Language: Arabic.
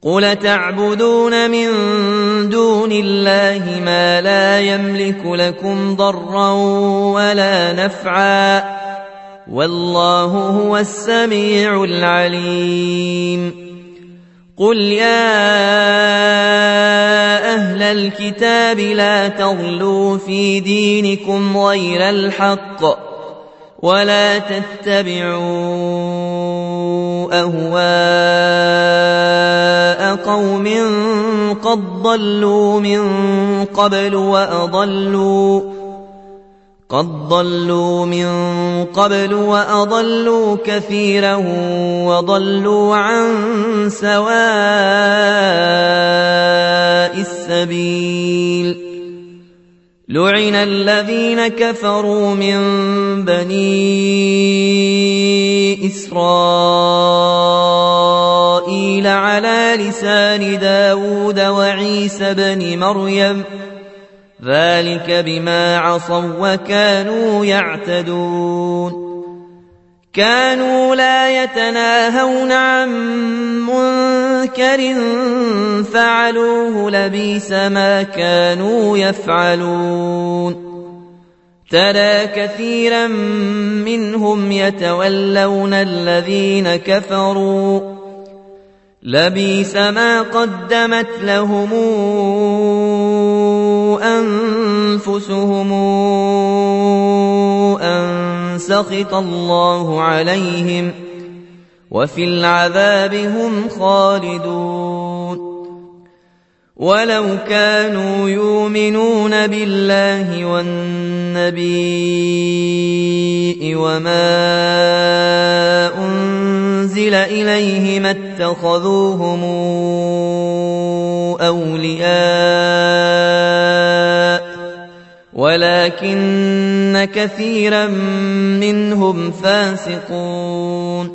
قل تعبدون من دون الله ما لا يملك لكم ضرا ولا نفعا والله هو السميع العليم قل يا أهل الكتاب لا تغلوا في دينكم غير الحق ولا تتبعوا أهواء قوم قد ضلوا من قبل وأضلوا كثيرا وضلوا عن سواء السبيل لعن الذين كفروا من بني إسرائيل على لسان داود وعيسى بن مريم ذلك بما عصوا وكانوا يعتدون كانوا لا يتناهون عن منكر فعلوه لبئس ما كانوا يفعلون ترى كثيرا منهم يتولون الذين كفروا لبئس ما قدمت لهم أنفسهم أن سخط الله عليهم وفي العذاب هم خالدون ولو كانوا يؤمنون بالله والنبي وما أنزل إليه ما اتخذوهم أولياء ولكن كثيرا منهم فاسقون